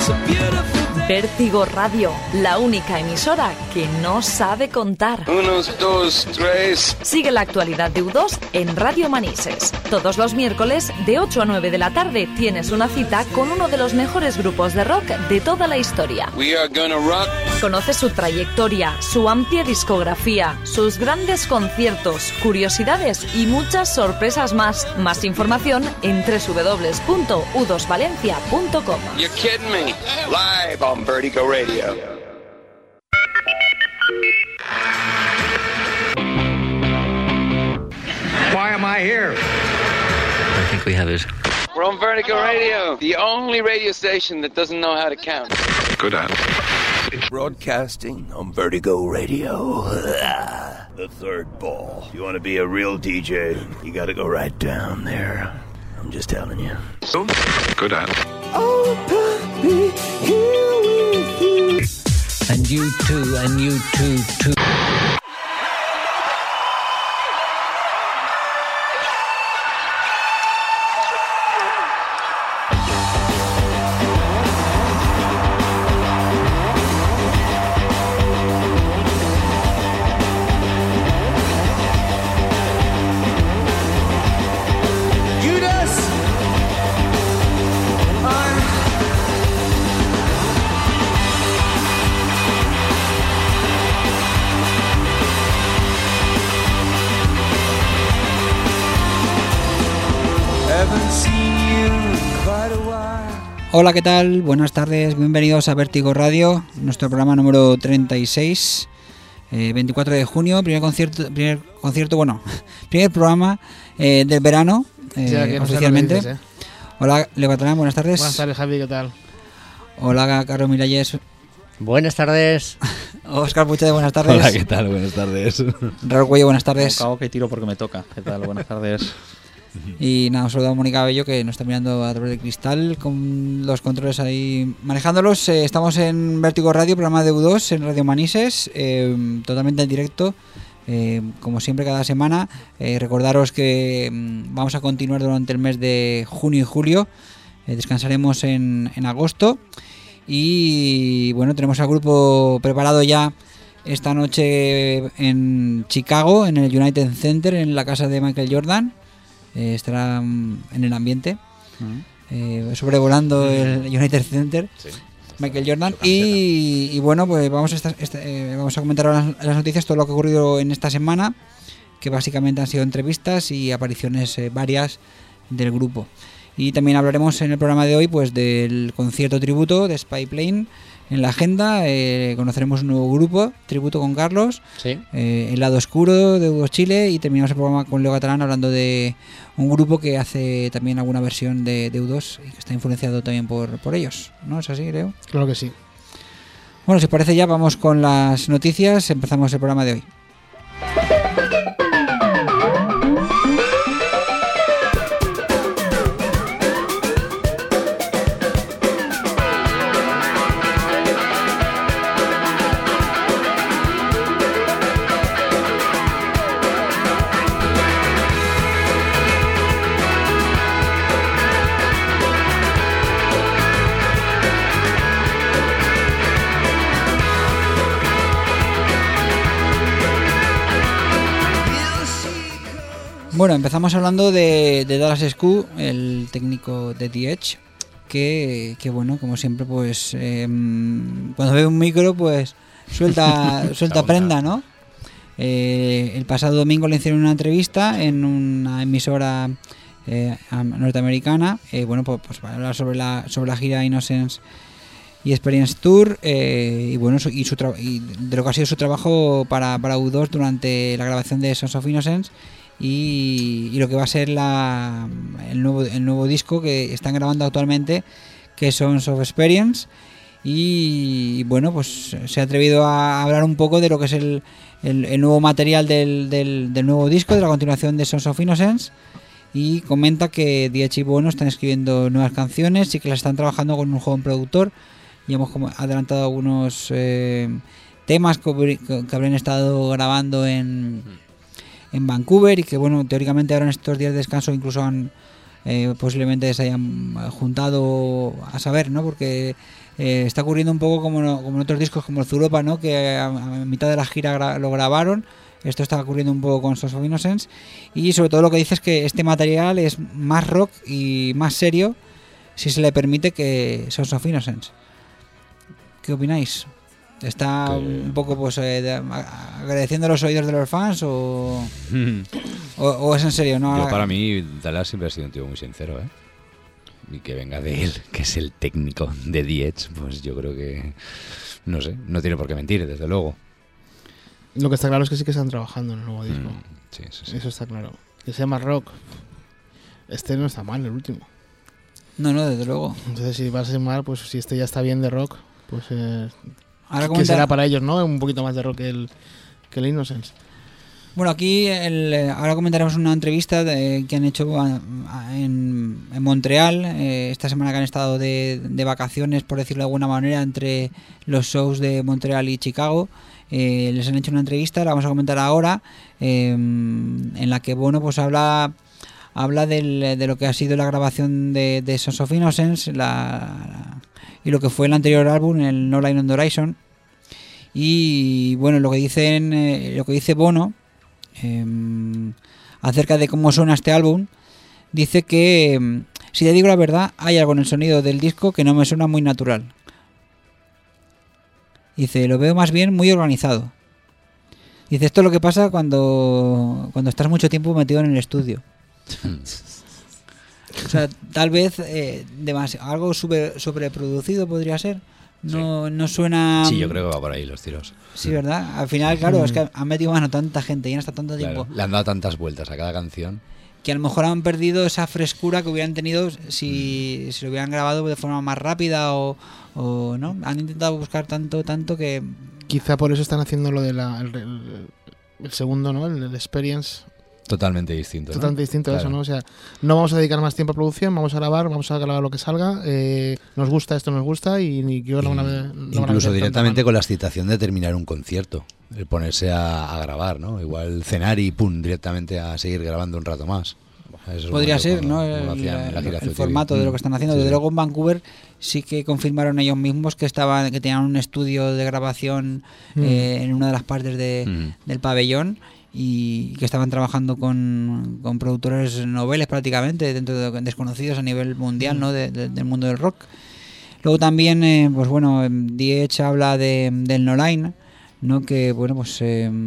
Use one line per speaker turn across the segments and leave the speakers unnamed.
Vértigo Radio, la única emisora que no sabe contar.
1, 2, 3.
Sigue la actualidad de U2 en Radio Manises. Todos los miércoles, de 8 a 9 de la tarde, tienes una cita con uno de los mejores grupos de rock de toda la historia.
We are gonna rock.
Conoce su trayectoria, su amplia discografía, sus grandes conciertos, curiosidades y muchas sorpresas más. Más información en www.u2valencia.com.
You're kidding me. Live on Vertigo Radio.
Why am I here?
I think we have it.
We're on Vertigo Radio, the only radio station that doesn't know how to count.
Good at it.
Broadcasting on Vertigo Radio. The third ball. If you want to be a real DJ, you got to go right down there. I'm just telling you.
Good at it.
Oh, puppy, here with you.
And you too, and you too.
Hola, ¿qué tal? Buenas tardes, bienvenidos a Vértigo Radio, nuestro programa número 36, 24 de junio, primer programa del verano, oficialmente. Dices, Hola, Leo Catalán, buenas tardes.
Buenas tardes, Javi, ¿qué tal?
Hola, Carlos Miralles.
Buenas tardes.
Óscar Puchade, buenas tardes.
Hola, ¿qué tal? Buenas tardes.
Raúl Cuello, buenas tardes.
Acabo que tiro porque me toca. ¿Qué tal? Buenas tardes.
Y nada, un saludo a Mónica Bello, que nos está mirando a través del cristal con los controles ahí manejándolos. Estamos en Vértigo Radio, programa de U2 en Radio Manises, totalmente en directo, como siempre cada semana. Recordaros que vamos a continuar durante el mes de junio y julio. Descansaremos en agosto. Y bueno, tenemos al grupo preparado ya esta noche en Chicago, en el United Center, en la casa de Michael Jordan. Estará en el ambiente, sobrevolando el United Center, sí. Michael Jordan. Y bueno, pues vamos a comentar ahora las noticias, todo lo que ha ocurrido en esta semana, que básicamente han sido entrevistas y apariciones varias del grupo. Y también hablaremos en el programa de hoy pues del concierto tributo de Spy Plane. En la agenda conoceremos un nuevo grupo, tributo con Carlos, sí. El lado oscuro de U2 Chile, y terminamos el programa con Leo Catalán hablando de un grupo que hace también alguna versión de U2 y que está influenciado también por ellos, ¿no? ¿Es así, Leo?
Claro que sí.
Bueno, si os parece ya vamos con las noticias, empezamos el programa de hoy. Bueno, empezamos hablando de Dallas Scu, el técnico de The Edge, que bueno, como siempre, pues cuando ve un micro, pues suelta prenda, ¿no? El pasado domingo le hicieron una entrevista en una emisora norteamericana, bueno, pues para hablar sobre la gira Innocence y Experience Tour, y bueno, y de lo que ha sido su trabajo para U2 durante la grabación de Sons of Innocence. Y lo que va a ser el nuevo disco que están grabando actualmente, que es Sons of Experience. Y bueno, pues se ha atrevido a hablar un poco de lo que es el nuevo material del nuevo disco, de la continuación de Sons of Innocence, y comenta que The Edge y Bono están escribiendo nuevas canciones y que las están trabajando con un joven productor. Y hemos adelantado algunos temas que habrían estado grabando en Vancouver, y que bueno, teóricamente ahora en estos días de descanso incluso posiblemente se hayan juntado a saber, ¿no? Porque Está ocurriendo un poco como en otros discos como el Zuropa, ¿no? Que a mitad de la gira lo grabaron. Esto está ocurriendo un poco con Sons of Innocence. Y sobre todo lo que dice es que este material es más rock y más serio, si se le permite, que Sons of Innocence. ¿Qué opináis? ¿Está un poco pues agradeciendo los oídos de los fans o es en serio? ¿No?
Yo, para mí, Dallas siempre ha sido un tío muy sincero, ¿eh? Y que venga de él, que es el técnico de The Edge, pues yo creo que, no sé, no tiene por qué mentir, desde luego.
Lo que está claro es que sí que están trabajando en el nuevo disco.
Sí.
Eso está claro. Que se llama rock. Este no está mal, el último.
No, desde luego.
Entonces, si va a ser mal, pues si este ya está bien de rock, pues
ahora
que será para ellos, ¿no? Un poquito más de rock que el Innocence.
Bueno, aquí ahora comentaremos una entrevista que han hecho en Montreal, esta semana que han estado de vacaciones, por decirlo de alguna manera, entre los shows de Montreal y Chicago. Les han hecho una entrevista, la vamos a comentar ahora, en la que bueno, pues habla de lo que ha sido la grabación de Sons of Innocence y lo que fue el anterior álbum, el No Line on the Horizon. Y bueno, lo que dice Bono acerca de cómo suena este álbum, dice que, si te digo la verdad, hay algo en el sonido del disco que no me suena muy natural. Dice, lo veo más bien muy organizado. Dice, esto es lo que pasa cuando estás mucho tiempo metido en el estudio. O sea, tal vez algo sobreproducido podría ser. No suena...
Sí, yo creo que va por ahí los tiros.
Sí, ¿verdad? Al final, claro, es que han metido mano tanta gente y han estado tanto tiempo.
Le han dado tantas vueltas a cada canción.
Que a lo mejor han perdido esa frescura que hubieran tenido si lo hubieran grabado de forma más rápida o no. Han intentado buscar tanto que...
Quizá por eso están haciendo lo de el segundo, ¿no? El Experience.
Totalmente distinto.
Totalmente distinto
claro.
Eso, ¿no? O sea, no vamos a dedicar más tiempo a producción, vamos a grabar lo que salga. Nos gusta, esto nos gusta y ni yo lo van a ver.
Incluso directamente con la excitación de terminar un concierto, el ponerse a grabar, ¿no? Igual cenar y pum, directamente a seguir grabando un rato más. Eso
podría ser, ¿no? El formato de lo que están haciendo. Desde luego en Vancouver sí que confirmaron ellos mismos que tenían un estudio de grabación en una de las partes del pabellón. Y que estaban trabajando con productores noveles prácticamente, dentro de desconocidos a nivel mundial, ¿no? Del mundo del rock. Luego también, pues bueno, The Edge habla del No Line, ¿no? Que bueno, pues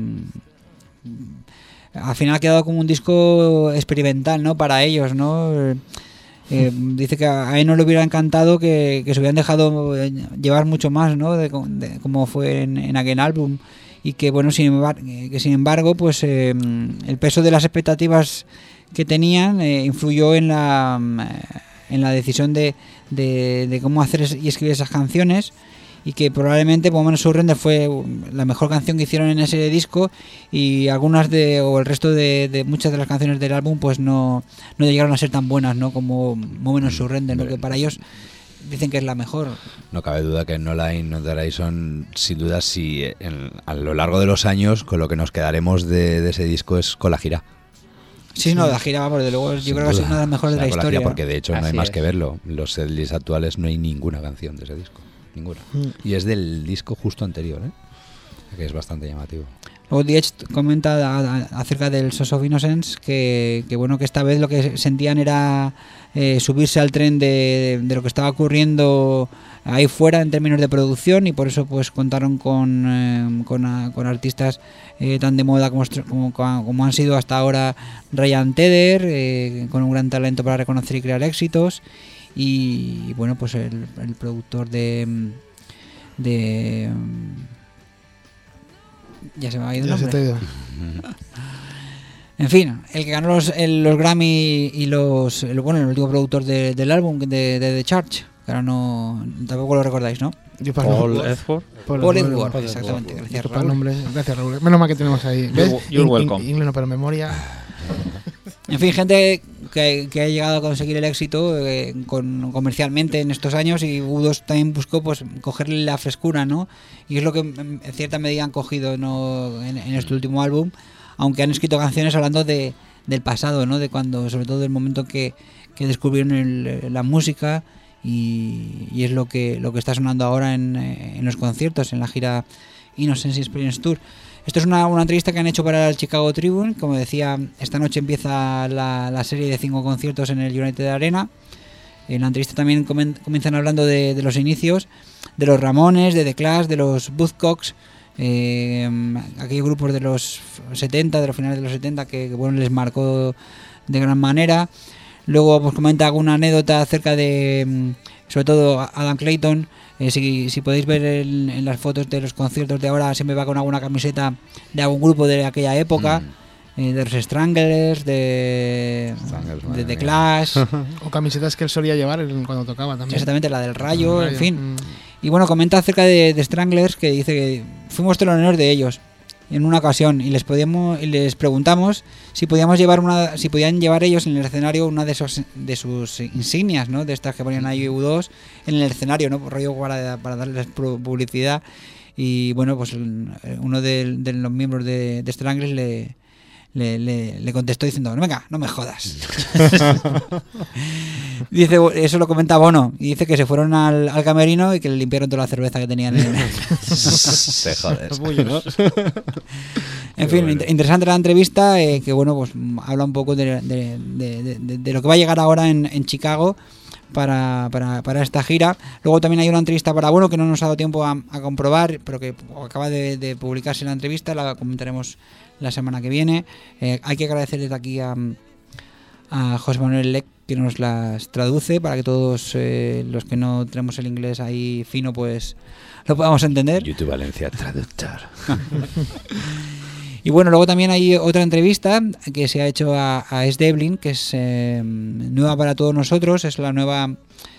al final ha quedado como un disco experimental, ¿no? Para ellos, ¿no? Dice que a él no le hubiera encantado que se hubieran dejado llevar mucho más, ¿no? De como fue en aquel álbum. Y que bueno, sin embargo pues el peso de las expectativas que tenían influyó en la decisión de cómo hacer y escribir esas canciones, y que probablemente Woman Surrender fue la mejor canción que hicieron en ese disco, y algunas o el resto de muchas de las canciones del álbum pues no llegaron a ser tan buenas, ¿no? Como Woman Surrender, ¿no? Que para ellos dicen que es la mejor. No
cabe duda que No Line on the Horizon, sin duda, a lo largo de los años, con lo que nos quedaremos de ese disco es con la gira.
Sí, no, la gira, vamos, de luego yo creo que es una de las mejores de la historia.
Porque de hecho no hay más que verlo. Los setlists actuales no hay ninguna canción de ese disco. Ninguna. Y es del disco justo anterior, que es bastante llamativo.
Luego The Edge comenta acerca del Sons of Innocence que bueno, que esta vez lo que sentían era subirse al tren de lo que estaba ocurriendo ahí fuera en términos de producción, y por eso pues contaron con artistas tan de moda como han sido hasta ahora Ryan Tedder, con un gran talento para reconocer y crear éxitos, y bueno, pues el productor de ya se me ha ido el nombre. En fin, el que ganó los Grammy y el último productor del álbum de The Church, que ahora tampoco lo recordáis, ¿no?
Paul Edward.
Paul Edward, exactamente. Gracias, Raúl.
Gracias, Raúl. Menos mal que tenemos ahí.
You're welcome.
Inglés no, pero memoria.
En fin, gente que ha llegado a conseguir el éxito comercialmente en estos años, y U2 también buscó pues cogerle la frescura, ¿no? Y es lo que en cierta medida han cogido, ¿no? en este último álbum, aunque han escrito canciones hablando del pasado, ¿no? De cuando, sobre todo del momento que descubrieron la música y es lo que está sonando ahora en los conciertos, en la gira Innocence Experience Tour. Esto es una entrevista que han hecho para el Chicago Tribune. Como decía, esta noche empieza la serie de 5 conciertos en el United Arena. En la entrevista también comienzan hablando de los inicios, de los Ramones, de The Clash, de los Buzzcocks, aquellos grupos de los 70, de los finales de los 70 que bueno, les marcó de gran manera. Luego pues comenta alguna anécdota acerca de, sobre todo, Adam Clayton. Si podéis ver en las fotos de los conciertos de ahora, siempre va con alguna camiseta de algún grupo de aquella época. De los Stranglers, de The Clash.
O camisetas que él solía llevar cuando tocaba también.
Exactamente, la del Rayo, en fin. Y bueno, comenta acerca de Stranglers, que dice que fuimos teloneros de ellos en una ocasión y les preguntamos si podían llevar ellos en el escenario una de sus insignias, ¿no? De estas que ponían ahí U2 en el escenario, ¿no? Por rollo para darles publicidad. Y bueno, pues uno de los miembros de Stranglers le contestó diciendo: venga, no me jodas. Dice, eso lo comenta Bono, y dice que se fueron al camerino y que le limpiaron toda la cerveza que tenían en
Te jodes.
En fin, bueno. Interesante la entrevista, que bueno, pues habla un poco de lo que va a llegar ahora en Chicago para esta gira. Luego también hay una entrevista para Bono que no nos ha dado tiempo a comprobar, pero que acaba de publicarse la entrevista, la comentaremos la semana que viene. Hay que agradecer desde aquí a José Manuel Lec, que nos las traduce para que todos los que no tenemos el inglés ahí fino pues lo podamos entender.
YouTube Valencia Traductor.
Y bueno, luego también hay otra entrevista que se ha hecho a S. Devlin, que es nueva para todos nosotros, es la nueva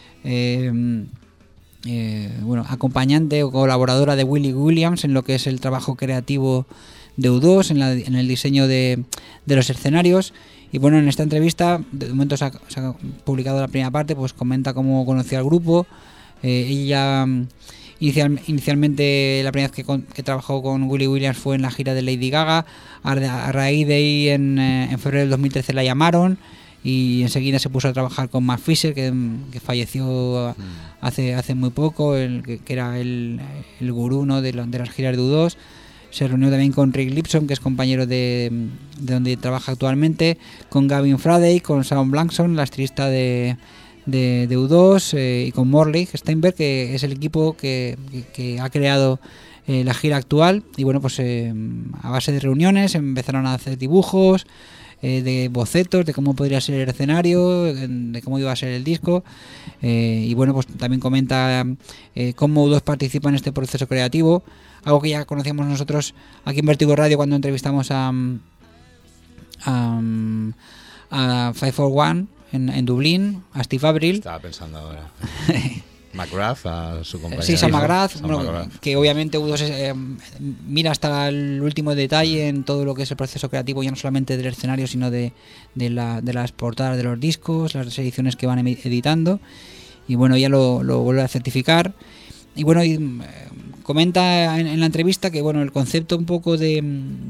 acompañante o colaboradora de Willie Williams en lo que es el trabajo creativo de U2, en el diseño de los escenarios. Y bueno, en esta entrevista, de momento se ha publicado la primera parte, pues comenta cómo conoció al grupo. Ella inicialmente la primera vez que trabajó con Willie Williams fue en la gira de Lady Gaga. A raíz de ahí en febrero del 2013 la llamaron y enseguida se puso a trabajar con Mark Fisher, que falleció hace muy poco, que era el gurú, ¿no? de las giras de U2. Se reunió también con Rick Lipson, que es compañero de donde trabaja actualmente, con Gavin Friday, con Sharon Blankson, la estilista de U2, y con Morley Steinberg, que es el equipo que ha creado la gira actual. Y bueno, pues a base de reuniones empezaron a hacer dibujos, de bocetos de cómo podría ser el escenario, de cómo iba a ser el disco. Y bueno, pues también comenta cómo U2 participa en este proceso creativo, algo que ya conocíamos nosotros aquí en Vertigo Radio cuando entrevistamos a 541 en Dublín, a Steve Avril.
Estaba pensando ahora. McGrath, a su compañero.
Sí, Sam McGrath, que obviamente U2 mira hasta el último detalle en todo lo que es el proceso creativo, ya no solamente del escenario, sino de las portadas de los discos, las ediciones que van editando. Y bueno, ya lo vuelve a certificar. Y bueno, comenta en la entrevista que bueno, el concepto un poco de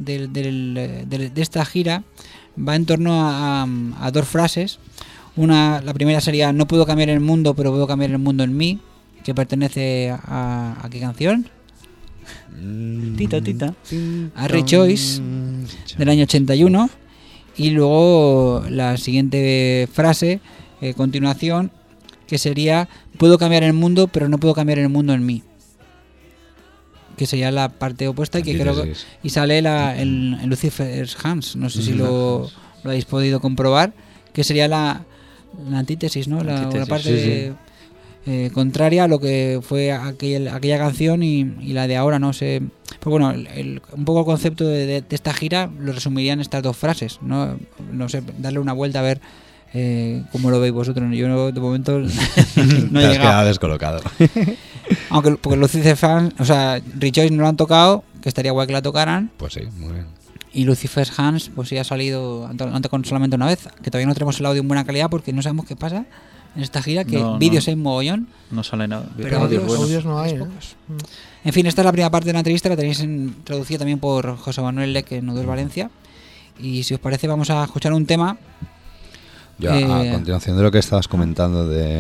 esta gira va en torno a dos frases. La primera sería: no puedo cambiar el mundo, pero puedo cambiar el mundo en mí, que pertenece a ¿qué canción? Tita. A Rejoice, del año 81. Y luego la siguiente frase, continuación, que sería: puedo cambiar el mundo, pero no puedo cambiar el mundo en mí, que sería la parte opuesta, y que creo que y sale en Lucifer's Hands, no sé si lo habéis podido comprobar, que sería la antítesis, ¿no? La parte contraria a lo que fue aquella canción y la de ahora, no sé. Pues bueno, un poco el concepto de esta gira lo resumiría en estas dos frases, ¿no? No sé, darle una vuelta a ver cómo lo veis vosotros. Yo de momento no he llegado.
Quedado descolocado.
Aunque porque Lucifer Fans, o sea, Rejoice no lo han tocado, que estaría guay que la tocaran.
Pues sí, muy bien.
Y Lucifer's Hands, pues sí ha salido, han tocado solamente una vez, que todavía no tenemos el audio en buena calidad porque no sabemos qué pasa en esta gira, que vídeos hay mogollón.
No sale nada.
Pero audios
no hay,
En fin, esta es la primera parte de la entrevista, la tenéis traducida también por José Manuel Lec en U2 Valencia. Y si os parece, vamos a escuchar un tema.
Yo, a continuación de lo que estabas comentando de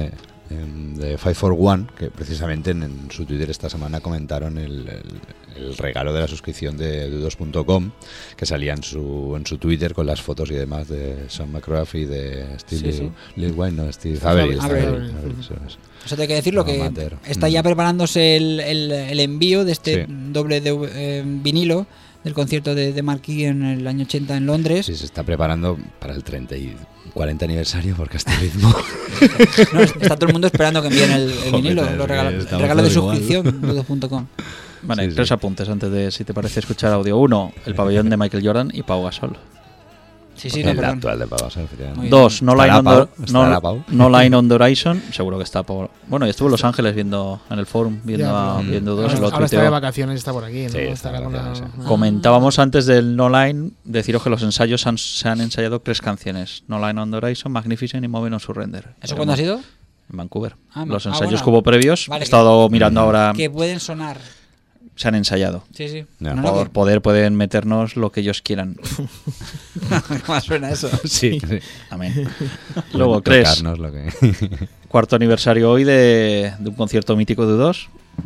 de 541, que precisamente en su Twitter esta semana comentaron el regalo de la suscripción de U2.com, que salía en su Twitter con las fotos y demás de Sean McGrath y de Steve Lil Wayne, no, Steve Avery.
Eso te hay que decirlo, que está ya preparándose el envío de este doble de vinilo del concierto de Marquis en el año 80 en Londres.
Sí, se está preparando para el 30 y 40 aniversario, porque a este ritmo...
No, está todo el mundo esperando que envíen el vinilo, el regalo de suscripción, U2.com.
Vale, tres apuntes antes de, si te parece, escuchar audio. 1, el pabellón de Michael Jordan y Pau Gasol.
Sí,
el actual de Pau Gasol.
2, No Line on the Horizon. Seguro que está Pau. Bueno, y estuvo en Los Ángeles viendo en el forum, viendo U2.
Ahora está de vacaciones, está por aquí, ¿no?
Sí,
estará con la...
Comentábamos antes del No Line, deciros que los ensayos se han ensayado 3 canciones: No Line on the Horizon, Magnificent y Moving on Surrender.
¿Eso cuándo ha sido?
En Vancouver.
Los
ensayos que hubo previos,
vale,
he estado mirando ahora.
Que pueden sonar.
Se han ensayado.
Sí.
Por poder pueden meternos lo que ellos quieran.
¿Cómo suena eso?
Sí.
Amén. Luego, 3. Cuarto aniversario hoy de un concierto mítico de U2.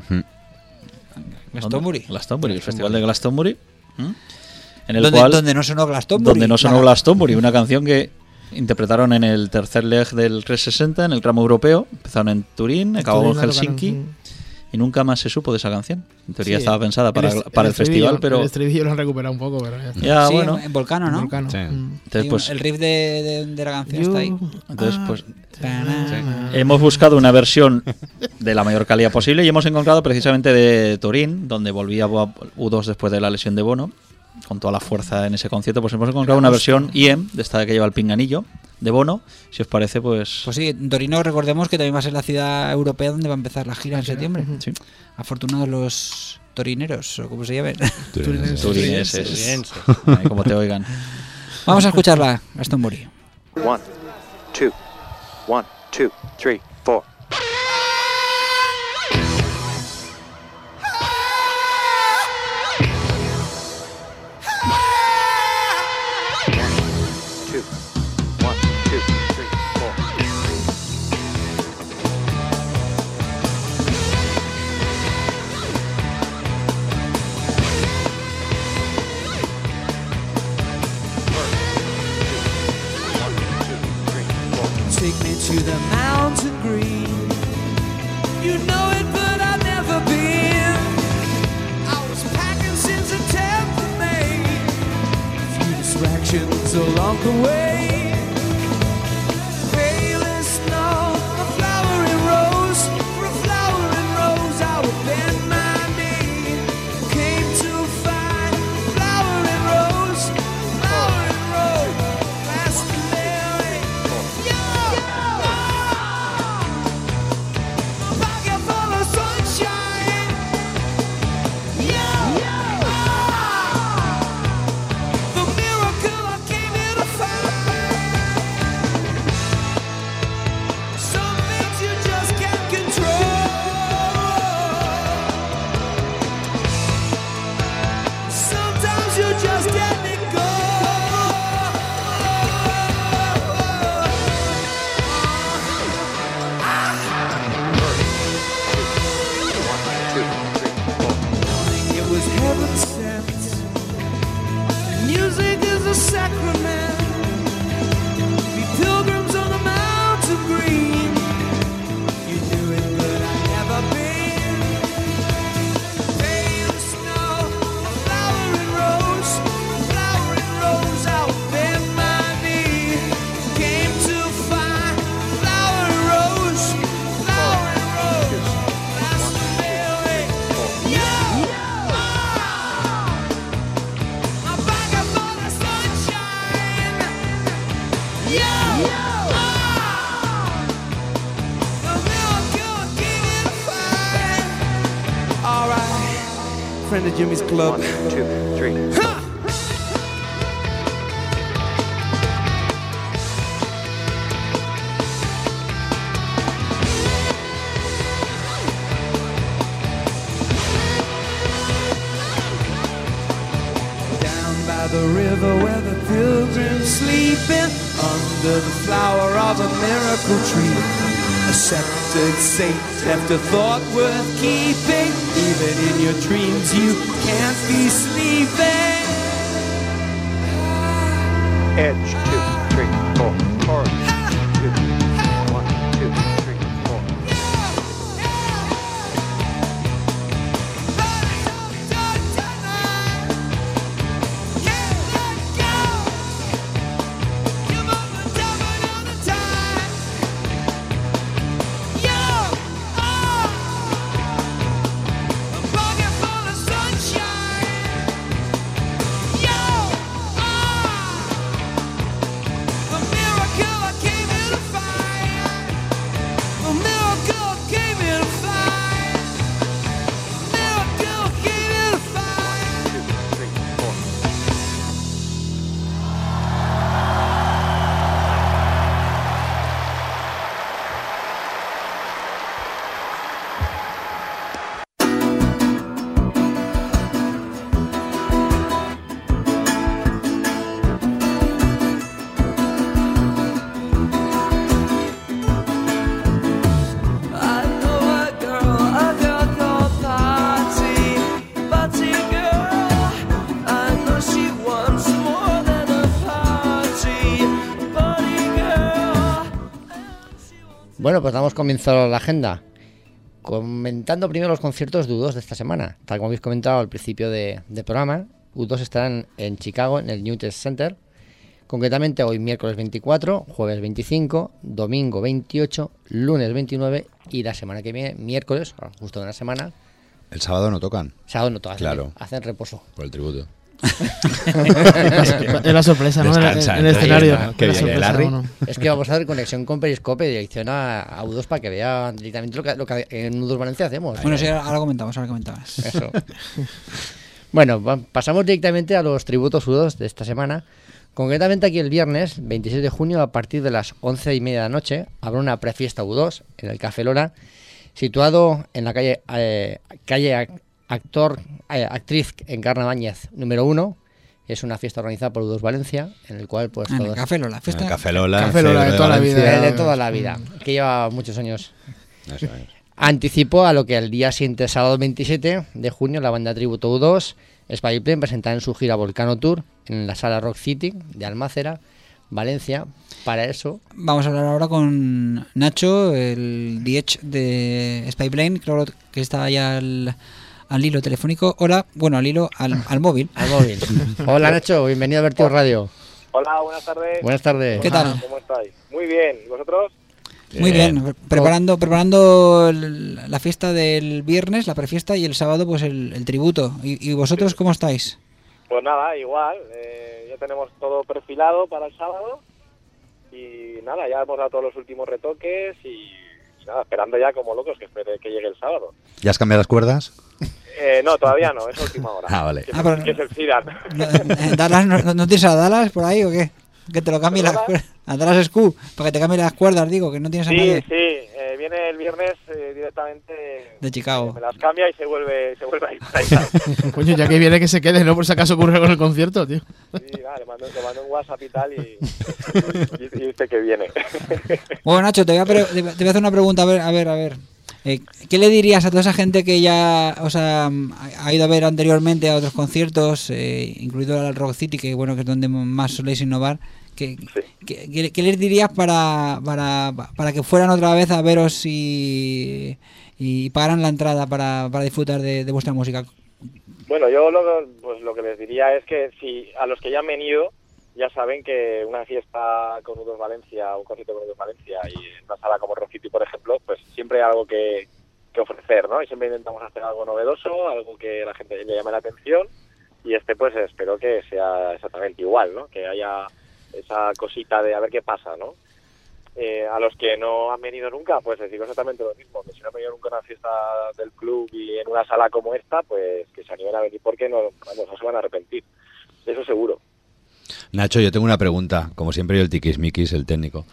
Glastonbury.
El Festival de Glastonbury. En el
donde no sonó Glastonbury.
Donde no sonó Glastonbury, una canción que interpretaron en el tercer leg del 360 en el Gramo Europeo. Empezaron en Turín, acabaron en Helsinki. Y nunca más se supo de esa canción. En teoría estaba pensada para el festival, pero...
El estribillo lo han recuperado un poco, pero
ya
sí,
bueno.
En Volcano, ¿no?
Volcano.
Sí.
Entonces, pues,
el riff de la canción está ahí.
Entonces, pues... Hemos buscado una versión de la mayor calidad posible y hemos encontrado precisamente de Turín, donde volvía U2 después de la lesión de Bono, con toda la fuerza en ese concierto. Pues hemos encontrado una versión IEM, de esta que lleva el pinganillo, de Bono. Si os parece, pues...
Pues sí, Torino, recordemos que también va a ser la ciudad europea donde va a empezar la gira en septiembre.
Sí.
Afortunados los torineros, o como se llamen.
Turineses. Como te oigan.
Vamos a escucharla, Glastonbury.
1, 2, 1, 2, 3, 4.
Take me to the mountain green. You know it, but I've never been. I was packing since the 10th of May. A few distractions along the way. Pale as snow, a flowering rose. For a flowering rose, I would bend my knee. Came to find a flowering rose, flowering rose. Glastonbury. Sacrament, be pilgrims on the mountain green. You knew it, but I've never been. Pale snow, a flowering rose, I would bend my knee. Came to find flowering rose, Glastonbury. My pocket full of sunshine. Alright, friend of Jimmy's Club.
1, 2, 3.
Down by the river where the pilgrims sleeping, under the flower of a miracle tree. A second bastard saint left a thought worth keeping. Even in your dreams you can't be sleeping.
Edge, 2, 3, 4. Chorus, 2, 1, 2, 3, 4.
Bueno, pues damos comienzo a la agenda, comentando primero los conciertos de U2 de esta semana. Tal como habéis comentado al principio del programa, U2 estarán en Chicago, en el Newton Center, concretamente hoy miércoles 24, jueves 25, domingo 28, lunes 29 y la semana que viene, miércoles, justo de una semana.
El sábado no tocan.
Sábado no tocan,
claro.
Hacen reposo.
Por el tributo.
Es la sorpresa, ¿no?
Descansa,
en el escenario.
Que viene Larry.
Es que vamos a hacer conexión con Periscope, dirección a U2 para que vea directamente lo que en U2 Valencia hacemos.
Bueno, sí, ahora comentabas.
Eso. Bueno, pasamos directamente a los tributos U2 de esta semana. Concretamente aquí el viernes 26 de junio a partir de las 11:30 de la noche habrá una prefiesta U2 en el Café Lora, situado en la calle Actriz Encarna Báñez número 1. Es una fiesta organizada por U2 Valencia, en el cual pues todos...
El Café Lola, fiesta...
El Café Lola
de toda la vida.
De toda la vida, que lleva muchos años. Eso es. Anticipó a lo que el día siguiente, sábado 27 de junio, la banda tributo U2 Spyplane presentará en su gira Volcano Tour en la sala Rock City de Almácera, Valencia. Para eso
vamos a hablar ahora con Nacho, el DH de Spyplane, creo que está ya al hilo telefónico. Hola, bueno, al hilo, al móvil.
Al móvil. Hola Nacho, bienvenido a Vertigo Radio.
Hola, buenas tardes.
Buenas tardes.
¿Qué tal?
¿Cómo estáis? Muy bien, ¿y vosotros?
Muy bien, preparando la fiesta del viernes, la prefiesta, y el sábado pues el tributo. ¿Y vosotros cómo estáis?
Pues nada, igual, ya tenemos todo perfilado para el sábado y nada, ya hemos dado todos los últimos retoques y nada, esperando ya como locos que espere que llegue el sábado.
¿Ya has cambiado las cuerdas?
No, todavía no, es última hora.
Ah, vale.
Que es el Cidan.
¿Dallas, ¿no tienes a Dallas por ahí o qué? Que te lo cambie las cuerdas. A Dallas Q, para que te cambie las cuerdas, digo, que no tienes a nadie.
Sí, viene el viernes directamente
de Chicago.
Me las cambia y se vuelve a ir para ahí.
Coño, ya que viene que se quede, ¿no? Por si acaso ocurre con el concierto, tío.
Sí, nada, le mando un WhatsApp y tal y dice que viene.
Bueno, Nacho, te voy a hacer una pregunta, a ver. ¿Qué le dirías a toda esa gente que ya ha ido a ver anteriormente a otros conciertos, incluido al Rock City, que bueno, que es donde más soléis innovar? ¿Qué les dirías para que fueran otra vez a veros y pagaran la entrada para disfrutar de vuestra música?
Bueno, yo lo que les diría es que si a los que ya han venido ya saben que una fiesta con U2 Valencia, un concierto con U2 Valencia y en una sala como Rock City, por ejemplo, pues siempre hay algo que ofrecer, ¿no? Y siempre intentamos hacer algo novedoso, algo que la gente le llame la atención, y pues espero que sea exactamente igual, ¿no? Que haya esa cosita de a ver qué pasa, ¿no? A los que no han venido nunca, pues les digo exactamente lo mismo, que si no han venido nunca a una fiesta del club y en una sala como esta, pues que se animen a venir porque no se van a arrepentir, eso seguro.
Nacho, yo tengo una pregunta, como siempre yo el tiquismiquis, el técnico.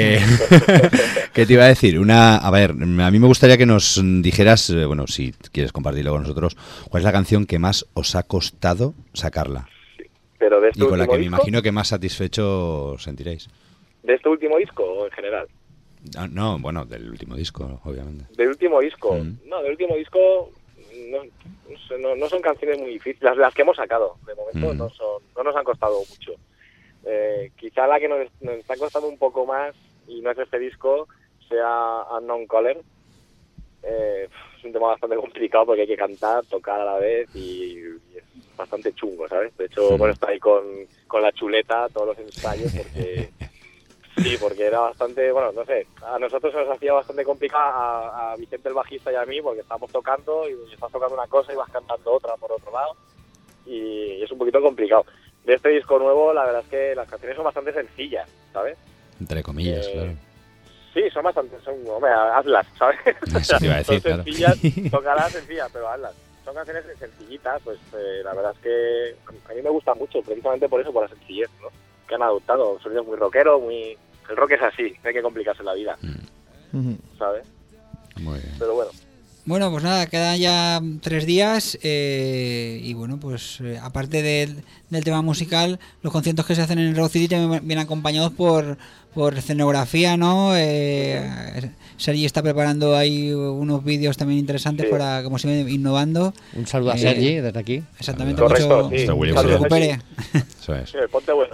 ¿Qué te iba a decir? A mí me gustaría que nos dijeras, bueno, si quieres compartirlo con nosotros, ¿cuál es la canción que más os ha costado sacarla?
Sí, pero de este
y con la que
disco,
me imagino que más satisfecho os sentiréis.
¿De este último disco o en general?
No, bueno, del último disco, obviamente.
Del último disco.
Mm.
No, del último disco no son canciones muy difíciles. Las que hemos sacado, de momento, no nos han costado mucho. Quizá la que nos está costando un poco más, y no es este disco, sea Unknown Caller. Es un tema bastante complicado porque hay que cantar, tocar a la vez y es bastante chungo, ¿sabes? De hecho, bueno, está ahí con la chuleta todos los ensayos porque... Sí, porque era bastante, bueno, no sé, a nosotros se nos hacía bastante complicado a Vicente el bajista y a mí porque estábamos tocando y estás tocando una cosa y vas cantando otra por otro lado y es un poquito complicado. De este disco nuevo, la verdad es que las canciones son bastante sencillas, ¿sabes?
Entre comillas, claro.
Sí, hombre, hazlas, ¿sabes?
Eso te iba a decir,
son sencillas, tocarlas sencillas, pero hazlas. Son canciones sencillitas, pues la verdad es que a mí me gusta mucho, precisamente por eso, por la sencillez, ¿no? Que han adoptado un sonido muy rockero, muy... El rock es así, no hay que complicarse la vida, ¿sabes?
Muy bien.
Pero bueno.
Bueno, pues nada, quedan ya 3 días y bueno, pues aparte del tema musical, los conciertos que se hacen en el Rock City también vienen acompañados por escenografía, ¿no? Sergi está preparando ahí unos vídeos también interesantes para, como se ve, innovando.
Un saludo a Sergi desde aquí.
Exactamente,
correcto,
mucho,
sí.
que se recupere.
Eso es.
Sí, ponte bueno.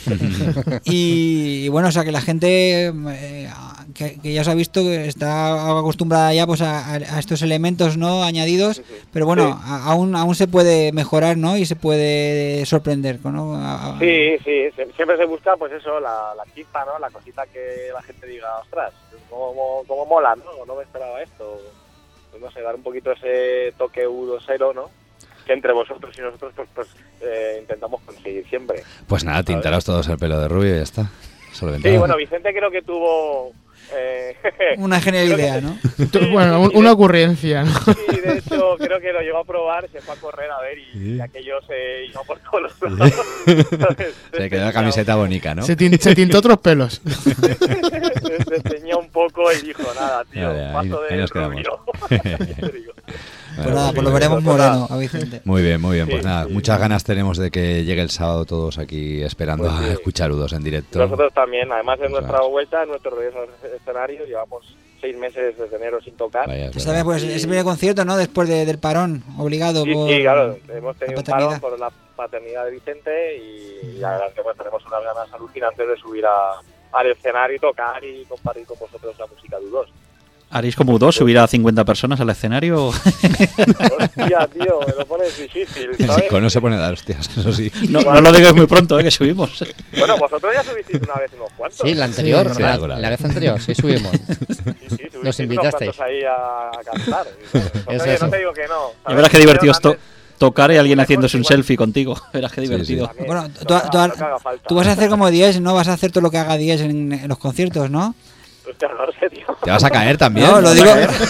Y bueno, o sea que la gente que ya os ha visto que está acostumbrada ya pues a estos elementos, ¿no? Añadidos, pero bueno, aún se puede mejorar, ¿no? Y se puede sorprender, ¿no?
Sí, siempre se busca pues eso, la chispa, ¿no? La cosita que la gente diga, ostras, cómo mola, ¿no? No me esperaba esto. Pues no sé, dar un poquito ese toque U2-0, ¿no? Que entre vosotros y nosotros pues intentamos conseguir siempre.
Pues nada, tintaros todos el pelo de rubio y ya está.
Sí, bueno, Vicente creo que tuvo...
una genial idea, ¿no?
Bueno, una ocurrencia, ¿no?
Sí, de hecho, creo que lo llegó a probar, se fue a correr a ver y aquello se iba por todos los lados.
Se quedó la camiseta bonita, ¿no?
Se tintó otros pelos.
Se teñía un poco y dijo, nada, tío, paso de
rubio.
Pues nada, pues lo veremos moreno a Vicente.
Muy bien, pues
Sí,
nada, muchas ganas tenemos de que llegue el sábado todos aquí esperando
Pues sí.
a escuchar U2 en directo.
Nosotros también, además de
Eso
nuestra
es.
vuelta, en nuestro regreso al escenario, llevamos 6 meses desde enero sin tocar.
Vaya, es
Esta vez pues ese primer concierto, ¿no? Después del parón, obligado
Sí,
por...
sí, claro, hemos tenido
la
un parón
paternidad.
por la paternidad de Vicente y la verdad es que pues, tenemos unas ganas alucinantes de subir al escenario y tocar y compartir con vosotros la música de U2.
¿Haréis como U2, subir a 50 personas al escenario?
Hostia, tío, me lo pones difícil, ¿sabes?
Con no se pone a dar hostias, eso sí.
No lo digáis muy pronto, que subimos.
Bueno, vosotros ya subisteis una vez unos cuantos.
Sí, la anterior,
Sí,
la vez anterior, sí subimos.
Sí,
Nos invitasteis.
unos cuantos ahí a cantar.
Eso.
No te digo que no.
Ya verás qué divertido es tocar y alguien haciéndose un selfie contigo. Verás qué divertido.
Sí.
Bueno, tú vas a hacer como Diez, ¿no? Vas a hacer todo lo que haga Diez en los conciertos, ¿no?
Hostia, no lo sé, tío.
¿Te vas a caer también?
No, lo digo...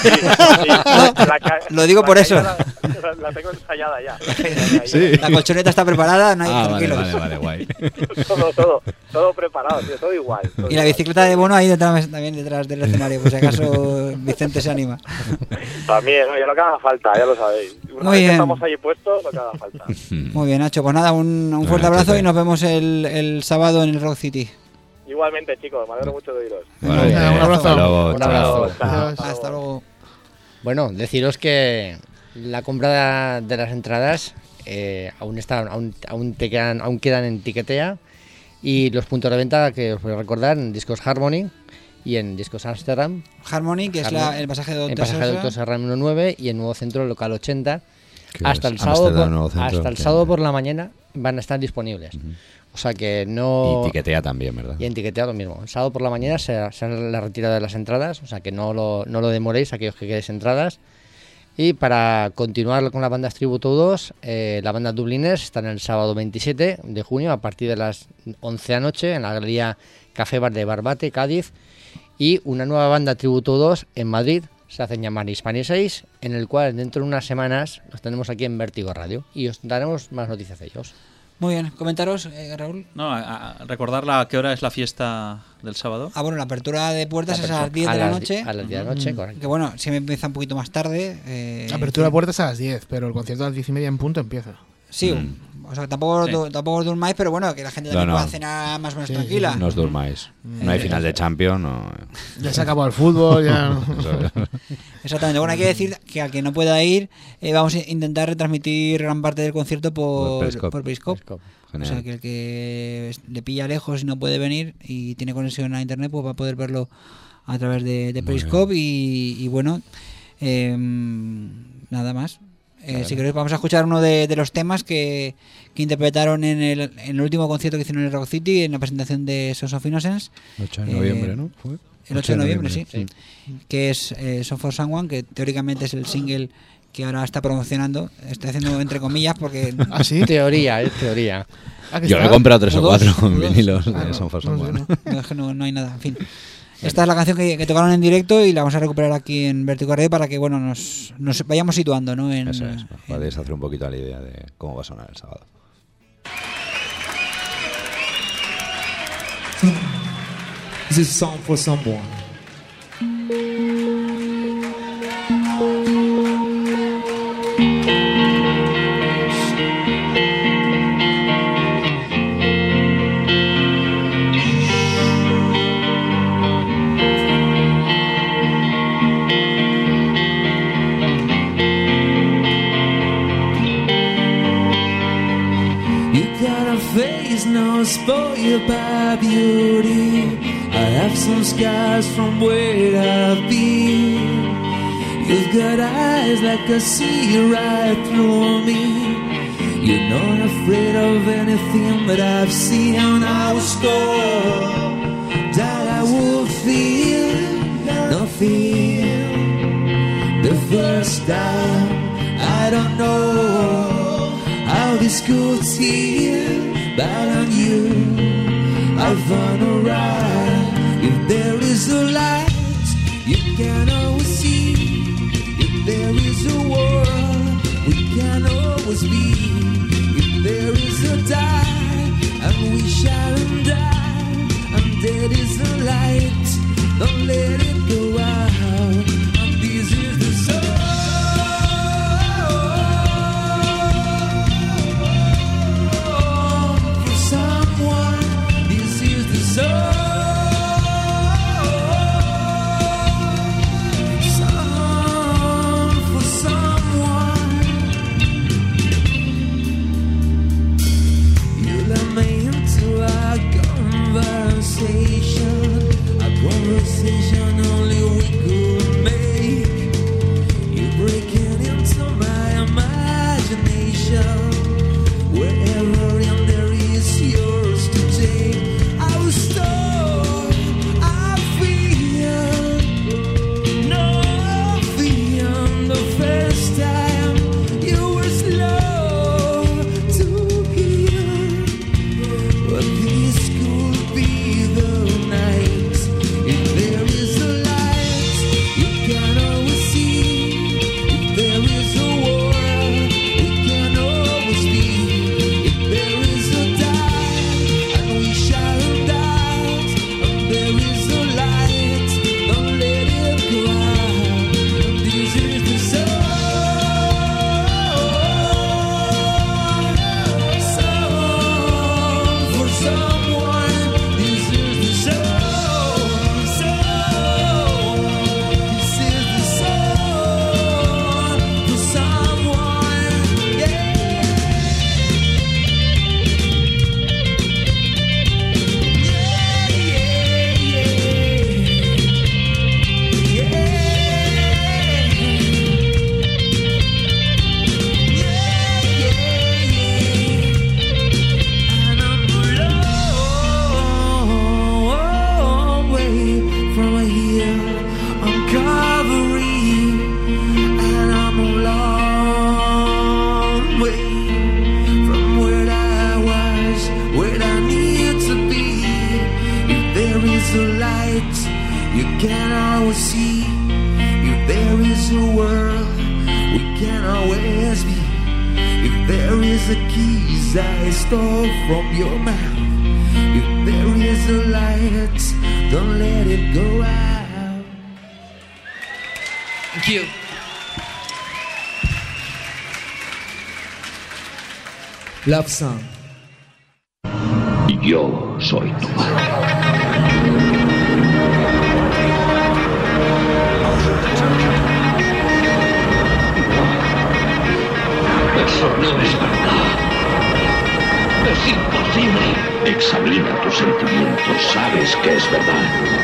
La
Lo digo por eso.
La tengo ensayada ya.
Sí.
La colchoneta está preparada, no hay tranquilos.
Vale, guay.
Todo preparado, tío, todo igual.
Y la bicicleta de Bono ahí también detrás del escenario, por si acaso Vicente se anima.
También, ya lo que haga falta, ya lo sabéis. Una
Muy
vez que
bien.
estamos ahí puestos, lo que haga falta.
Muy bien, Nacho. Pues nada, un fuerte abrazo y nos vemos el sábado en el Rock City.
Igualmente, chicos, me alegro mucho de oíros.
Bueno,
un abrazo.
hasta luego,
Un abrazo.
chao.
Hasta luego.
Bueno, deciros que la compra de las entradas aún quedan en Tiquetea y los puntos de venta que os voy a recordar en Discos Harmony y en Discos Amsterdam.
Harmony, que es el pasaje de
En pasaje de Doctor Serrano 19 y en Nuevo Centro Local 80.
Que
Hasta
es
el sábado
Amsterdam, Nuevo Centro,
hasta el
que-
sábado por la mañana van a estar disponibles. O sea que no...
Y tiquetea también, ¿verdad?
Y en Tiquetea lo mismo. El sábado por la mañana se han la retirada de las entradas, o sea que no lo demoréis aquellos que queréis entradas. Y para continuar con las bandas Tributo 2, la banda Dubliners están el sábado 27 de junio a partir de las 11 de la noche en la galería Café Bar de Barbate, Cádiz. Y una nueva banda Tributo 2 en Madrid, se hacen llamar Hispania 6, en el cual dentro de unas semanas los tenemos aquí en Vértigo Radio y os daremos más noticias de ellos.
Muy bien, comentaros, Raúl.
No, recordarla a qué hora es la fiesta del sábado.
Ah, bueno, la apertura de puertas es a las 10
A
de la
las
noche.
a las 10 de la noche, correcto.
Que bueno, siempre empieza un poquito más tarde.
Apertura de puertas a las 10, pero el concierto a las 10:30 en punto empieza.
Sí, o sea, tampoco durmáis, pero bueno, que la gente también pueda cenar más o menos tranquila.
No os durmáis. No hay final de Champions. No.
Ya se acabó el fútbol. Ya.
Exactamente. Bueno, hay que decir que al que no pueda ir, vamos a intentar retransmitir gran parte del concierto por Periscope. O sea, que el que le pilla lejos y no puede venir y tiene conexión a internet, pues va a poder verlo a través de Periscope. Y bueno, nada más. Si queréis, vamos a escuchar uno de los temas que interpretaron en el último concierto que hicieron en el Rock City, en la presentación de Sons of Innocence.
8 de noviembre, ¿no? ¿Fue?
El 8 de noviembre, sí. Que es Song for Someone, que teóricamente es el single que ahora está promocionando. Estoy haciendo entre comillas porque...
¿Ah, sí?
Teoría.
Yo he comprado 3 o 4 vinilos de Song for Someone.
No, es que no hay nada, en fin. Esta es la canción que tocaron en directo y la vamos a recuperar aquí en Vertigo Radio para que bueno nos vayamos situando, ¿no?
Eso es, podéis hacer un poquito la idea de cómo va a sonar el sábado.
This is a song for someone. Face now spoiled by beauty. I have some scars from where I've been. You've got eyes like I see right through me. You're not afraid of anything that I've seen. I was told that I would feel nothing the first time. I don't know how this could feel. But on you, I found a right. If there is a light, you can always see. If there is a world, we can always be. If there is a die, and we shall die. And there is a light, don't let it go out. And this is the song. Conversation only we could make. You're breaking into my imagination. Wherever and there is yours to take. I was told I feel nothing the first time. You were slow to hear, but this could be the night. I stole from your mouth. If there is a light, don't let it go out. Thank you.
Love Song.
Yo soy tu padre. Eso no es verdad. Es imposible. Examina tus sentimientos. Sabes que es verdad.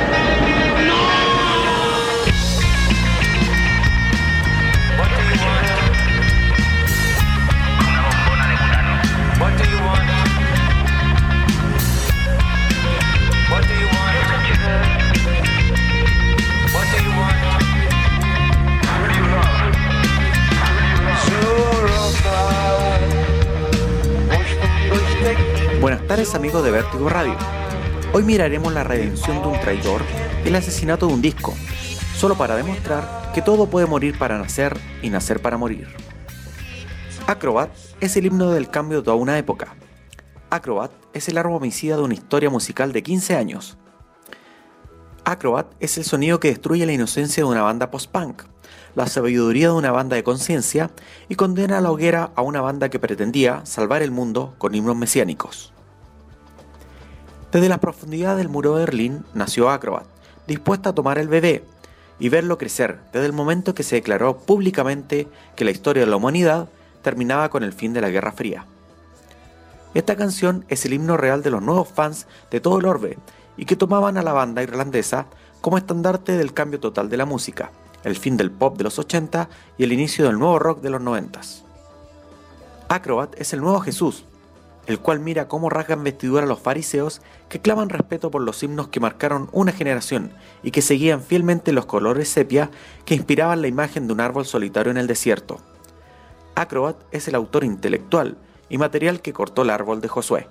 Buenas tardes, amigos de Vértigo Radio. Hoy miraremos la redención de un traidor y el asesinato de un disco, solo para demostrar que todo puede morir para nacer y nacer para morir. Acrobat es el himno del cambio de toda una época. Acrobat es el arma homicida de una historia musical de 15 años. Acrobat es el sonido que destruye la inocencia de una banda post-punk, la sabiduría de una banda de conciencia y condena a la hoguera a una banda que pretendía salvar el mundo con himnos mesiánicos. Desde las profundidades del muro de Berlín nació Acrobat, dispuesta a tomar el bebé y verlo crecer desde el momento que se declaró públicamente que la historia de la humanidad terminaba con el fin de la Guerra Fría. Esta canción es el himno real de los nuevos fans de todo el orbe y que tomaban a la banda irlandesa como estandarte del cambio total de la música, el fin del pop de los 80 y el inicio del nuevo rock de los 90. Acrobat es el nuevo Jesús, el cual mira cómo rasgan vestidura a los fariseos que claman respeto por los himnos que marcaron una generación y que seguían fielmente los colores sepia que inspiraban la imagen de un árbol solitario en el desierto. Acrobat es el autor intelectual y material que cortó el árbol de Josué.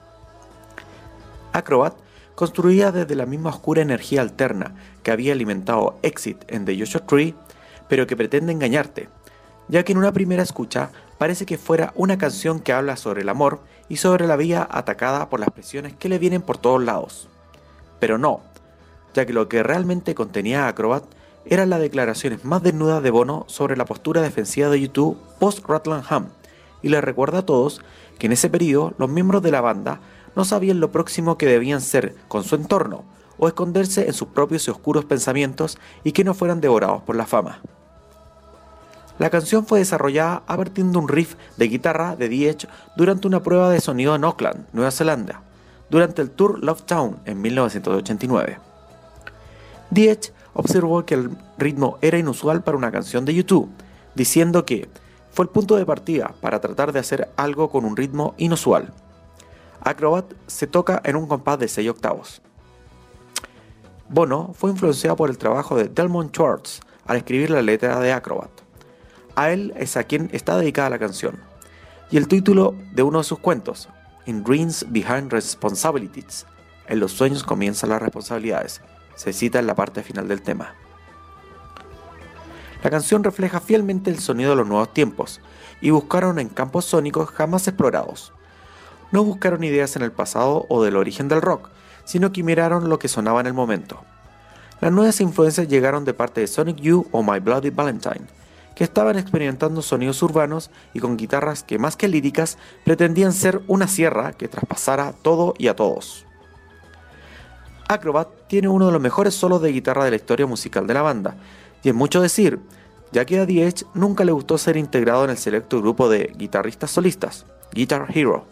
Acrobat construida desde la misma oscura energía alterna que había alimentado Exit en The Joshua Tree, pero que pretende engañarte, ya que en una primera escucha parece que fuera una canción que habla sobre el amor y sobre la vida atacada por las presiones que le vienen por todos lados. Pero no, ya que lo que realmente contenía Acrobat eran las declaraciones más desnudas de Bono sobre la postura defensiva de U2 post-Rutland y les recuerda a todos que en ese periodo los miembros de la banda no sabían lo próximo que debían ser con su entorno o esconderse en sus propios y oscuros pensamientos y que no fueran devorados por la fama. La canción fue desarrollada a partir de un riff de guitarra de The Edge durante una prueba de sonido en Auckland, Nueva Zelanda, durante el tour Love Town en 1989. The Edge observó que el ritmo era inusual para una canción de U2, diciendo que fue el punto de partida para tratar de hacer algo con un ritmo inusual. Acrobat se toca en un compás de 6 octavos. Bono fue influenciado por el trabajo de Delmont Schwartz al escribir la letra de Acrobat. A él es a quien está dedicada la canción. Y el título de uno de sus cuentos, In Dreams Behind Responsibilities, en los sueños comienzan las responsabilidades, se cita en la parte final del tema. La canción refleja fielmente el sonido de los nuevos tiempos y buscaron en campos sónicos jamás explorados. No buscaron ideas en el pasado o del origen del rock, sino que miraron lo que sonaba en el momento. Las nuevas influencias llegaron de parte de Sonic Youth o My Bloody Valentine, que estaban experimentando sonidos urbanos y con guitarras que más que líricas pretendían ser una sierra que traspasara todo y a todos. Acrobat tiene uno de los mejores solos de guitarra de la historia musical de la banda, y es mucho decir, ya que a The Edge nunca le gustó ser integrado en el selecto grupo de guitarristas solistas, Guitar Hero.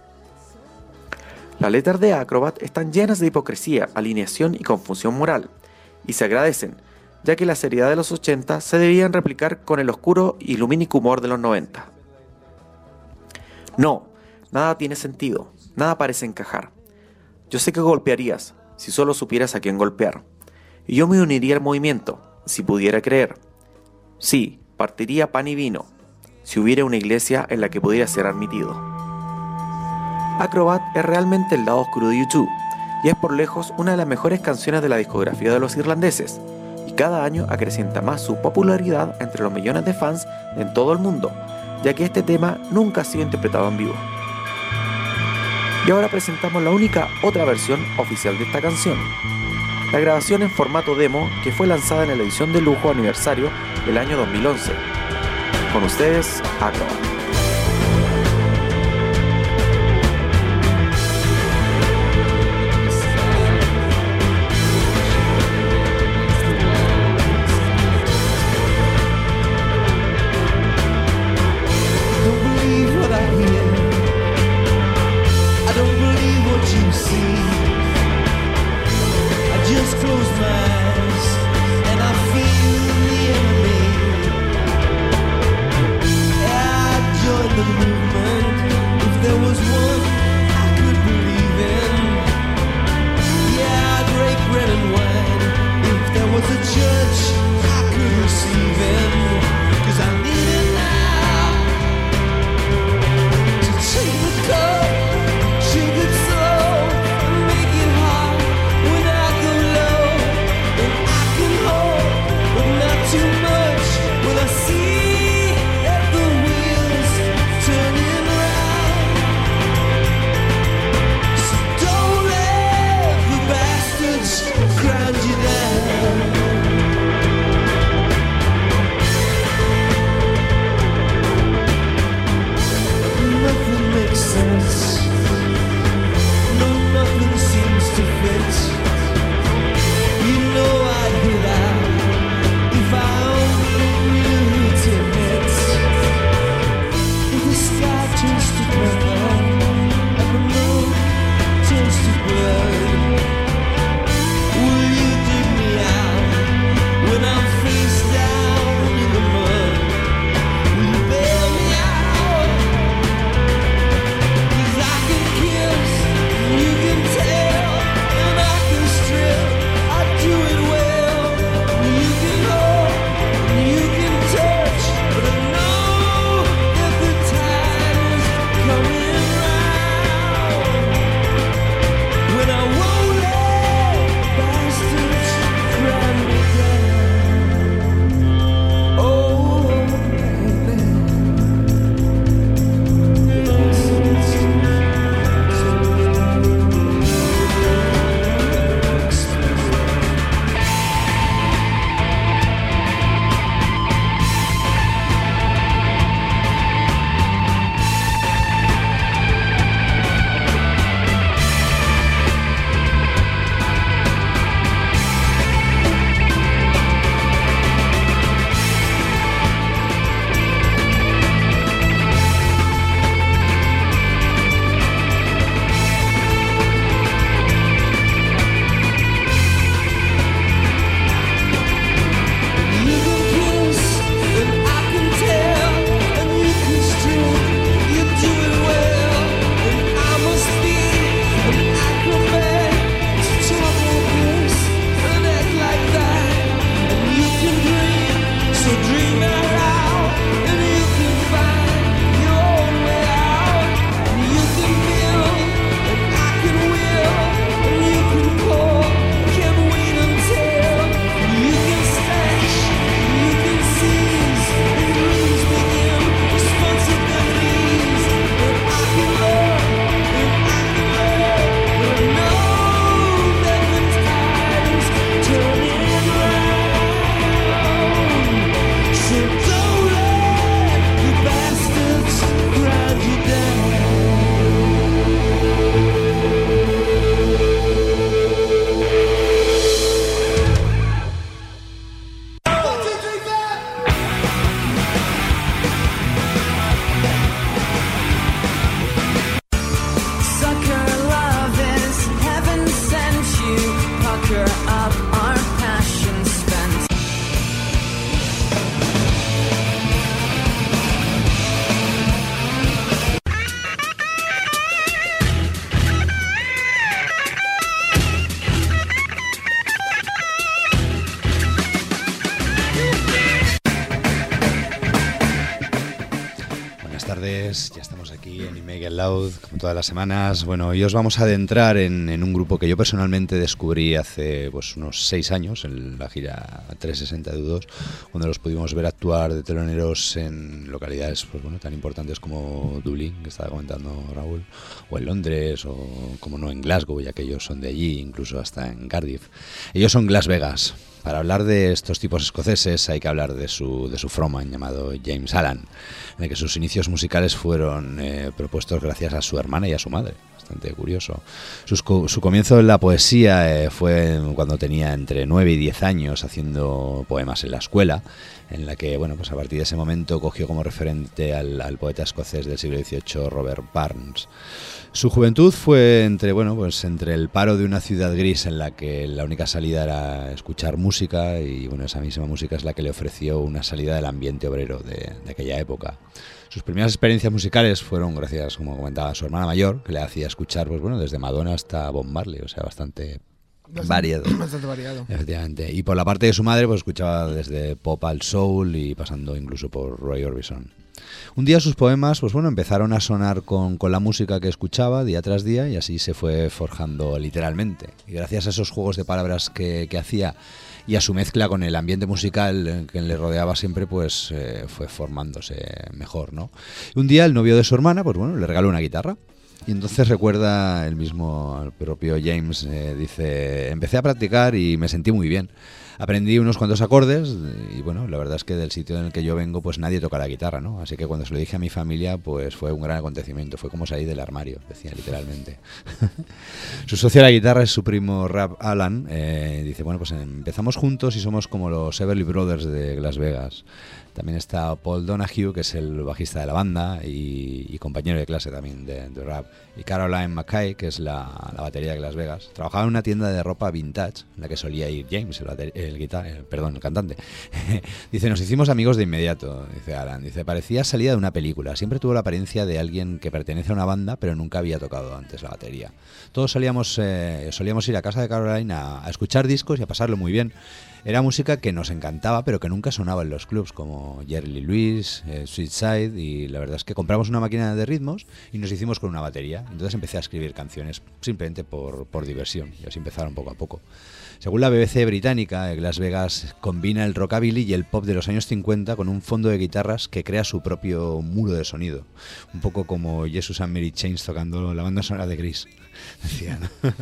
Las letras de Acrobat están llenas de hipocresía, alineación y confusión moral, y se agradecen, ya que la seriedad de los 80 se debían replicar con el oscuro y lumínico humor de los 90. No, nada tiene sentido, nada parece encajar. Yo sé que golpearías, si solo supieras a quién golpear, y yo me uniría al movimiento, si pudiera creer. Sí, partiría pan y vino, si hubiera una iglesia en la que pudiera ser admitido. Acrobat es realmente el lado oscuro de U2, y es por lejos una de las mejores canciones de la discografía de los irlandeses, y cada año acrecienta más su popularidad entre los millones de fans en todo el mundo, ya que este tema nunca ha sido interpretado en vivo. Y ahora presentamos la única otra versión oficial de esta canción, la grabación en formato demo que fue lanzada en la edición de lujo aniversario del año 2011. Con ustedes, Acrobat.
tardes, ya estamos aquí en Make It Loud, como todas las semanas. Bueno, hoy os vamos a adentrar en un grupo que yo personalmente descubrí hace pues unos 6 años, en la gira 360 de U2, cuando los pudimos ver actuar de teloneros en localidades pues bueno, tan importantes como Dublín, que estaba comentando Raúl, o en Londres, o como no en Glasgow, ya que ellos son de allí, incluso hasta en Cardiff. Ellos son Las Vegas. Para hablar de estos tipos escoceses hay que hablar de su frontman llamado James Allan, en el que sus inicios musicales fueron propuestos gracias a su hermana y a su madre. Bastante curioso. Su comienzo en la poesía fue cuando tenía entre 9 y 10 años haciendo poemas en la escuela, en la que bueno, pues a partir de ese momento cogió como referente al poeta escocés del siglo XVIII Robert Burns. Su juventud fue entre el paro de una ciudad gris en la que la única salida era escuchar música, y bueno, esa misma música es la que le ofreció una salida del ambiente obrero de aquella época. Sus primeras experiencias musicales fueron gracias, como comentaba, a su hermana mayor, que le hacía escuchar pues bueno, desde Madonna hasta Bob Marley, o sea, bastante variado.
Bastante variado.
Efectivamente. Y por la parte de su madre, pues escuchaba desde pop al soul y pasando incluso por Roy Orbison. Un día sus poemas pues bueno, empezaron a sonar con la música que escuchaba día tras día, y así se fue forjando literalmente. Y gracias a esos juegos de palabras que hacía y a su mezcla con el ambiente musical que le rodeaba siempre, pues fue formándose mejor, ¿no? Y un día el novio de su hermana pues bueno, le regaló una guitarra. Y entonces recuerda el propio James, dice: empecé a practicar y me sentí muy bien. Aprendí unos cuantos acordes y bueno, la verdad es que del sitio en el que yo vengo pues nadie toca la guitarra, ¿no? Así que cuando se lo dije a mi familia pues fue un gran acontecimiento, fue como salir del armario, decía literalmente. Su socio a la guitarra es su primo Rap Allan, dice, bueno, pues empezamos juntos y somos como los Everly Brothers de Las Vegas. También está Paul Donahue, que es el bajista de la banda y compañero de clase también de rap. Y Caroline Mackay, que es la batería de Las Vegas. Trabajaba en una tienda de ropa vintage, en la que solía ir James, el cantante. Dice, nos hicimos amigos de inmediato, dice Alan. Dice, parecía salida de una película. Siempre tuvo la apariencia de alguien que pertenece a una banda, pero nunca había tocado antes la batería. Todos solíamos ir a casa de Caroline a escuchar discos y a pasarlo muy bien. Era música que nos encantaba, pero que nunca sonaba en los clubs, como Jerry Lee Lewis, Sweet Side, y la verdad es que compramos una máquina de ritmos y nos hicimos con una batería. Entonces empecé a escribir canciones simplemente por diversión, y así empezaron poco a poco. Según la BBC británica, Las Vegas combina el rockabilly y el pop de los años 50 con un fondo de guitarras que crea su propio muro de sonido. Un poco como Jesus and Mary Chains tocando la banda sonora de Grease, decían.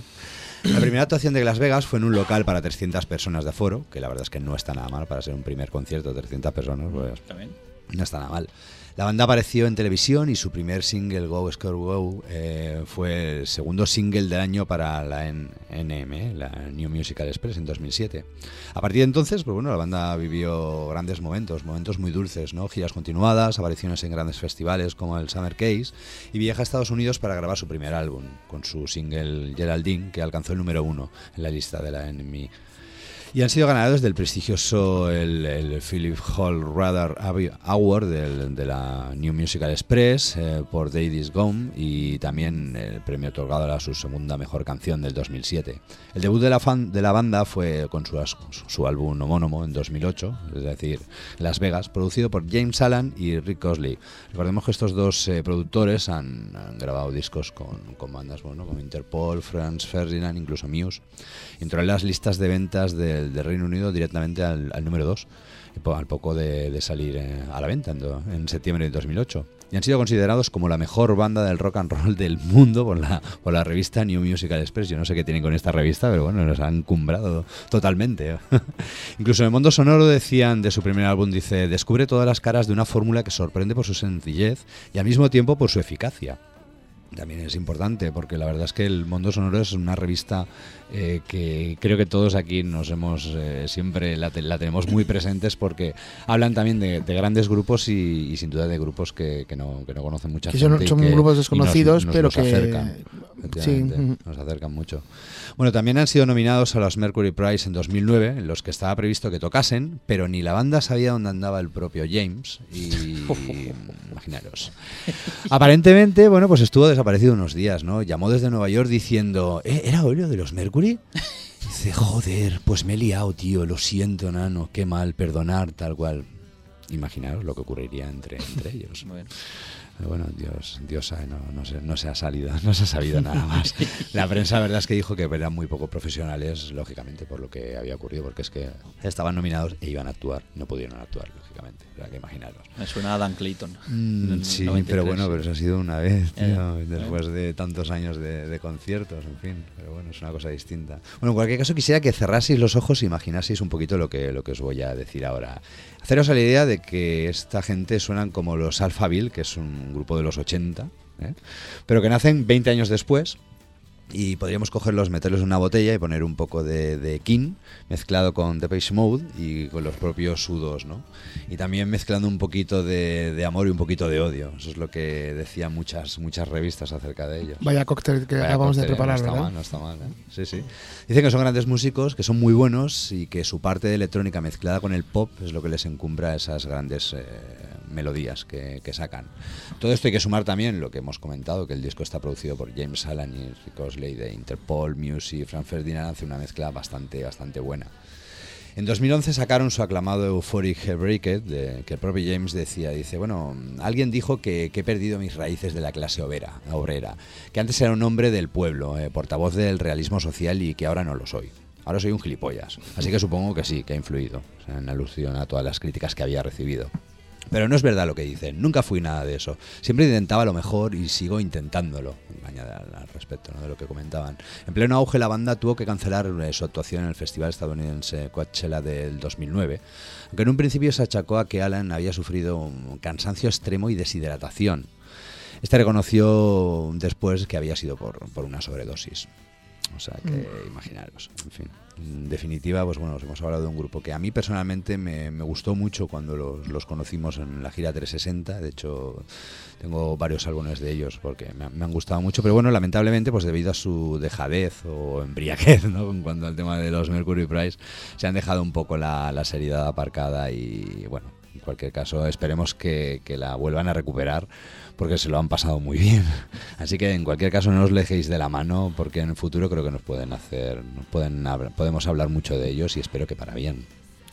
La primera actuación de Las Vegas fue en un local para 300 personas de aforo, que la verdad es que no está nada mal para ser un primer concierto de 300 personas, pues no está nada mal. La banda apareció en televisión y su primer single, Go Score Go, fue el segundo single del año para la NM, la New Musical Express, en 2007. A partir de entonces, pues bueno, la banda vivió grandes momentos muy dulces, ¿no? Giras continuadas, apariciones en grandes festivales como el Summer Case, y viaja a Estados Unidos para grabar su primer álbum, con su single Geraldine, que alcanzó el número 1 en la lista de la NME. Y han sido ganadores del prestigioso el Philip Hall Radar Award de la New Musical Express por Day Is Gone, y también el premio otorgado a su segunda mejor canción del 2007. El debut de la banda fue con su álbum homónimo en 2008, es decir, Las Vegas, producido por James Allan y Rick Osley. Recordemos que estos dos productores han grabado discos con bandas como Interpol, Franz Ferdinand, incluso Muse. Entró en las listas de ventas del Reino Unido directamente al número 2, al poco de salir a la venta en septiembre de 2008. Y han sido considerados como la mejor banda del rock and roll del mundo por la revista New Musical Express. Yo no sé qué tienen con esta revista, pero bueno, nos han cumbrado totalmente. Incluso en el mundo sonoro decían de su primer álbum, dice, descubre todas las caras de una fórmula que sorprende por su sencillez y al mismo tiempo por su eficacia. También es importante, porque la verdad es que el Mundo Sonoro es una revista que creo que todos aquí nos hemos siempre la tenemos muy presentes, porque hablan también de grandes grupos y sin duda de grupos que no conocen mucha gente.
Son grupos desconocidos, pero
nos acercan,
sí.
Nos acercan mucho. Bueno, también han sido nominados a los Mercury Prize en 2009, en los que estaba previsto que tocasen, pero ni la banda sabía dónde andaba el propio James, y imaginaros. Aparentemente, bueno, pues estuvo desaparecido unos días, ¿no? Llamó desde Nueva York diciendo, ¿era Olio de los Mercury? Dice, joder, pues me he liado, tío, lo siento, nano, qué mal, perdonar, tal cual. Imaginaros lo que ocurriría entre ellos. Bueno, Dios sabe, no se ha sabido nada más. La prensa, la verdad es que dijo que eran muy poco profesionales, lógicamente, por lo que había ocurrido, porque es que estaban nominados e iban a actuar, no pudieron actuar, lógicamente. O sea, que imaginaros.
Me suena a Dan Clayton.
Sí, 93, pero bueno, pero eso ha sido una vez, tío, después de tantos años de conciertos, en fin. Pero bueno, es una cosa distinta. Bueno, en cualquier caso, quisiera que cerraseis los ojos y imaginaseis un poquito lo que os voy a decir ahora. Haceros a la idea de que esta gente suenan como los Alphaville, que es un grupo de los 80, pero que nacen 20 años después, y podríamos cogerlos, meterlos en una botella y poner un poco de King mezclado con Depeche Mode y con los propios U2, ¿no? Y también mezclando un poquito de amor y un poquito de odio. Eso es lo que decían muchas revistas acerca de ellos.
Vaya cóctel que acabamos de preparar, ¿verdad?
No está mal, ¿eh? Sí, sí. Dicen que son grandes músicos, que son muy buenos y que su parte de electrónica mezclada con el pop es lo que les encumbra esas grandes melodías que sacan. Todo esto hay que sumar también lo que hemos comentado, que el disco está producido por James Allan y Rick Osley de Interpol Music. Frank Ferdinand hace una mezcla bastante buena. En 2011 sacaron su aclamado Euphoric Heartbreaked, que el propio James dice, bueno, alguien dijo que he perdido mis raíces de la clase obrera, que antes era un hombre del pueblo, portavoz del realismo social y que ahora no lo soy. Ahora soy un gilipollas. Así que supongo que sí, que ha influido, o sea, en alusión a todas las críticas que había recibido. Pero no es verdad lo que dicen, nunca fui nada de eso. Siempre intentaba lo mejor y sigo intentándolo, añade al respecto, ¿no?, de lo que comentaban. En pleno auge la banda tuvo que cancelar su actuación en el festival estadounidense Coachella del 2009, aunque en un principio se achacó a que Allan había sufrido un cansancio extremo y deshidratación. Este reconoció después que había sido por una sobredosis. O sea que imaginaros, en fin. En definitiva, pues bueno, os hemos hablado de un grupo que a mí personalmente me gustó mucho cuando los conocimos en la gira 360. De hecho, tengo varios álbumes de ellos porque me han gustado mucho. Pero bueno, lamentablemente, pues debido a su dejadez o embriaguez, ¿no?, en cuanto al tema de los Mercury Prize, se han dejado un poco la seriedad aparcada y bueno, en cualquier caso, esperemos que la vuelvan a recuperar porque se lo han pasado muy bien. Así que en cualquier caso no os dejéis de la mano porque en el futuro creo que podemos hablar mucho de ellos y espero que para bien.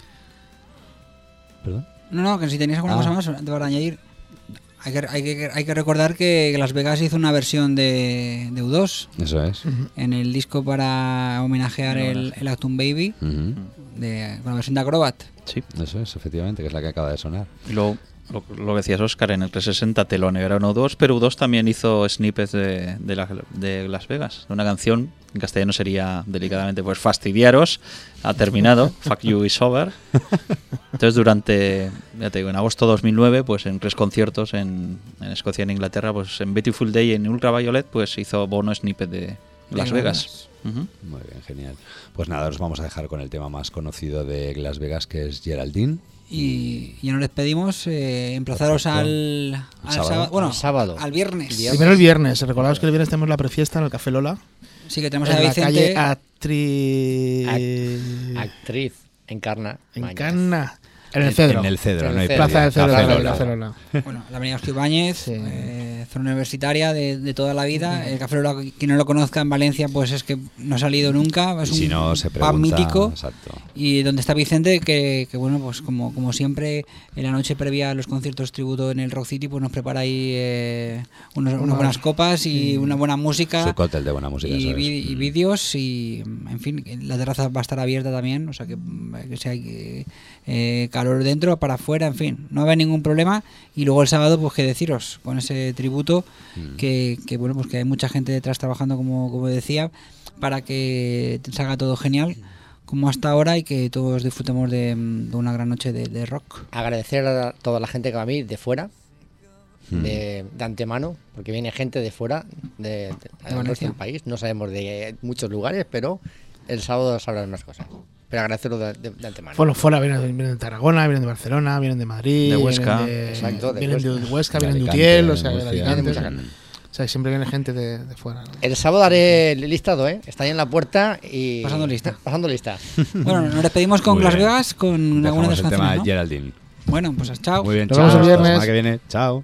¿Perdón?
No, que si tenéis alguna cosa más para añadir. Hay que recordar que Las Vegas hizo una versión de U2.
Eso es.
En el disco para homenajear el Actum Baby, con la versión de Acrobat.
Sí.
Eso es, efectivamente, que es la que acaba de sonar.
Y luego, lo que decías, Óscar, en el 360 telonearon U2, pero U2 también hizo snippets de Las Vegas, de una canción, en castellano sería delicadamente pues fastidiaros, ha terminado, Fuck You Is Over. Entonces durante, ya te digo, en agosto de 2009, pues en 3 conciertos en Escocia y en Inglaterra, pues en Beautiful Day y en Ultraviolet, pues hizo Bono snippet de Las Vegas.
Muy bien, genial. Pues nada, os vamos a dejar con el tema más conocido de Las Vegas, que es Geraldine.
Y ya nos despedimos, emplazaros al sábado. Bueno, al viernes.
Primero el viernes. Recordaos que el viernes tenemos la prefiesta en el Café Lola.
Sí, que tenemos
en
a
la
Vicente.
Calle
Actriz. Encarna.
En el Cedro.
En el Cedro, no hay
Plaza del Cedro.
Café
Lola.
Bueno, la avenida Oscar Ibáñez, zona universitaria de toda la vida. El Café Lola, quien no lo conozca en Valencia, pues es que no ha salido nunca. Es un pub mítico.
Exacto.
Y donde está Vicente, que bueno, pues como siempre, en la noche previa a los conciertos tributo en el Rock City, pues nos prepara ahí unas buenas copas y una buena música.
Su cóctel de buena música.
Y vídeos. Y, en fin, la terraza va a estar abierta también. O sea que si hay calor dentro, para afuera, en fin, no va a haber ningún problema. Y luego el sábado, pues qué deciros, con ese tributo que bueno, pues que hay mucha gente detrás trabajando, como decía, para que salga todo genial como hasta ahora y que todos disfrutemos de una gran noche de rock.
Agradecer a toda la gente que va a venir de fuera, de antemano, porque viene gente de fuera del resto del país. No sabemos de muchos lugares, pero el sábado sabrán más cosas. Pero agradecerlo de antemano.
Bueno, fuera vienen de Tarragona, vienen de Barcelona, vienen de Madrid,
de Huesca,
vienen de Huesca, vienen de Utiel, o sea, de Alicante. O sea, siempre viene gente de fuera, ¿no?
El sábado haré el listado, Está ahí en la puerta y...
Pasando lista.
Bueno,
nos despedimos con Las Vegas, con alguna de las canciones,
tema
¿no?
Geraldine.
Bueno, pues chao.
Muy bien,
Nos
chao.
vemos el viernes.
Hasta la semana que viene. Chao.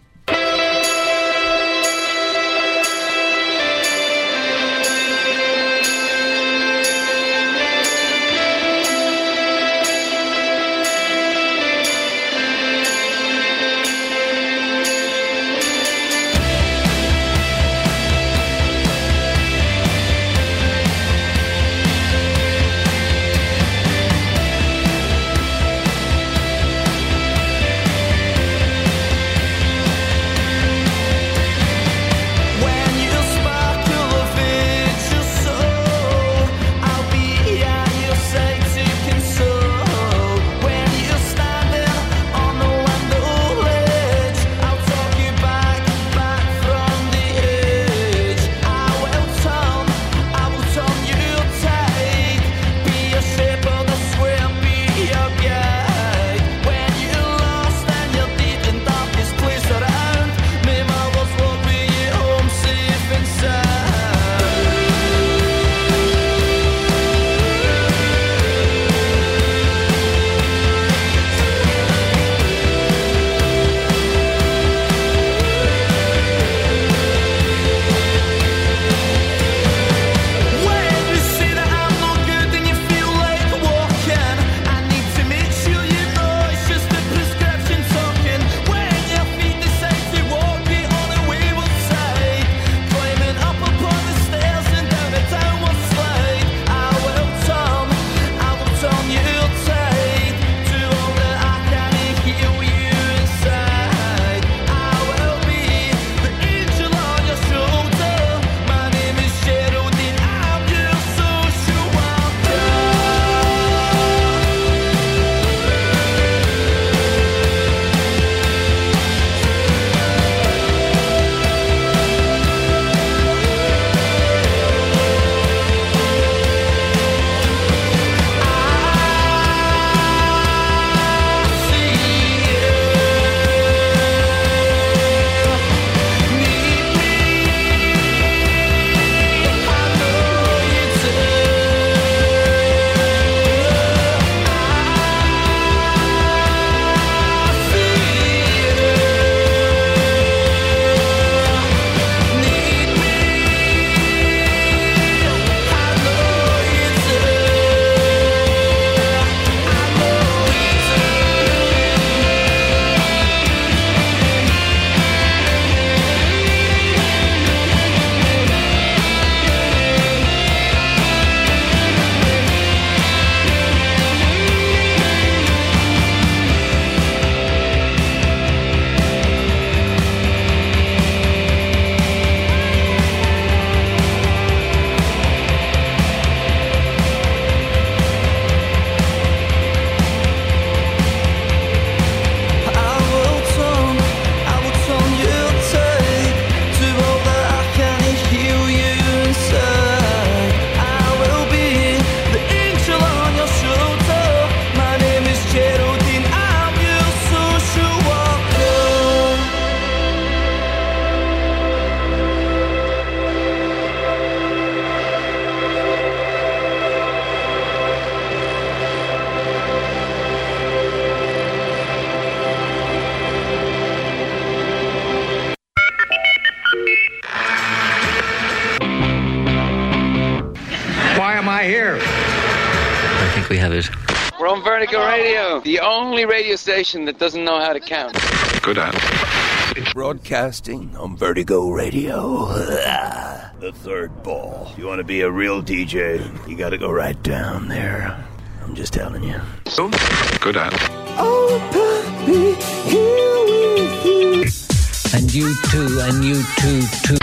think we have it.
We're on Vertigo Radio, the only radio station that doesn't know how to count.
Good at.
Broadcasting on Vertigo Radio. The third ball. You want to be a real DJ, you got to go right down there. I'm just telling you.
Good at.
Oh, puppy, here with you.
And you too, and you too.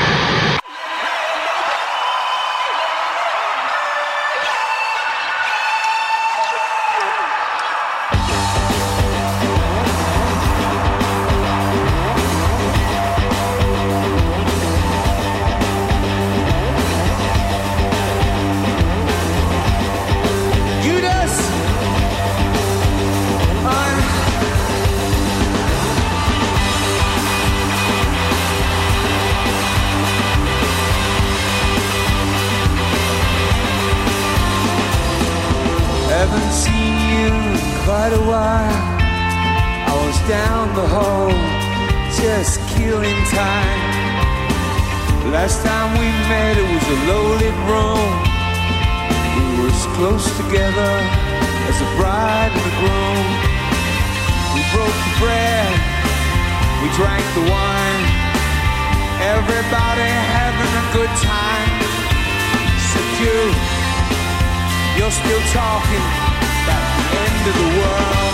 Haven't seen you in quite a while. I was down the hall, just killing time. Last time we met it was a loaded room. We were as close together as the bride and the groom. We broke the bread, we drank the wine. Everybody having a good time. Except you're still talking about the end of the world.